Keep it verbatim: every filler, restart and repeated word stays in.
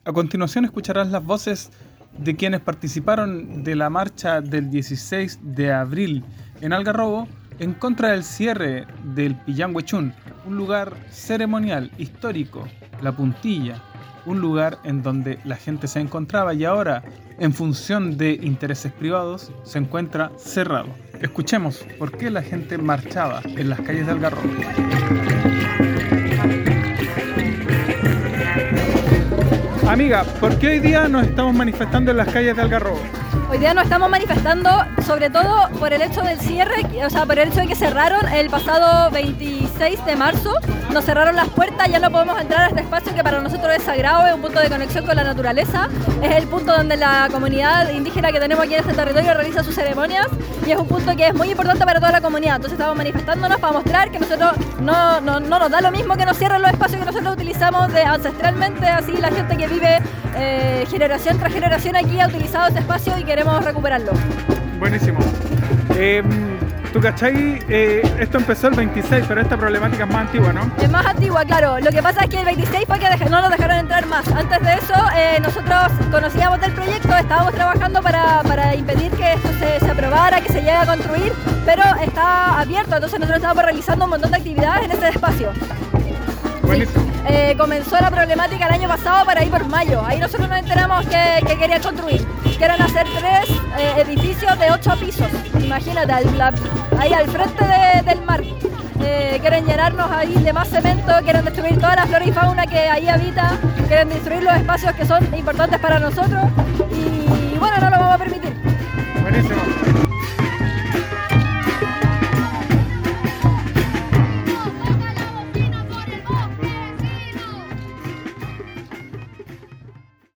A continuación escucharás las voces de quienes participaron de la marcha del dieciséis de abril en Algarrobo en contra del cierre del Pillanhuechún, un lugar ceremonial, histórico, La Puntilla, un lugar en donde la gente se encontraba y ahora, en función de intereses privados, se encuentra cerrado. Escuchemos por qué la gente marchaba en las calles de Algarrobo. Amiga, ¿por qué hoy día nos estamos manifestando en las calles de Algarrobo? Hoy día nos estamos manifestando sobre todo por el hecho del cierre, o sea, por el hecho de que cerraron el pasado veintiséis de marzo, nos cerraron las puertas, ya no podemos entrar a este espacio que para nosotros es sagrado, es un punto de conexión con la naturaleza, es el punto donde la comunidad indígena que tenemos aquí en este territorio realiza sus ceremonias y es un punto que es muy importante para toda la comunidad. Entonces estamos manifestándonos para mostrar que nosotros no, no, no nos da lo mismo que nos cierren los espacios que nosotros utilizamos de ancestralmente, así la gente que vive eh, generación tras generación aquí ha utilizado ese espacio y queremos recuperarlo. Buenísimo. Eh, ¿Tú cachai? Eh, esto empezó el veintiséis, pero esta problemática es más antigua, ¿no? Es más antigua, claro. Lo que pasa es que el veintiséis fue que dej- no nos dejaron entrar más. Antes de eso, eh, nosotros conocíamos del proyecto, estábamos trabajando para, para impedir que esto se, se aprobara, que se llegue a construir, pero está abierto, entonces nosotros estábamos realizando un montón de actividades en ese espacio. Buenísimo. Sí. Eh, comenzó la problemática el año pasado para ir por mayo. Ahí nosotros nos enteramos que, que querían construir. Quieren hacer tres eh, edificios de ocho pisos. Imagínate, al, la, ahí al frente de, del mar. Eh, quieren llenarnos ahí de más cemento, quieren destruir toda la flora y fauna que ahí habita, quieren destruir los espacios que son importantes para nosotros y bueno, no lo vamos a permitir. Buenísimo.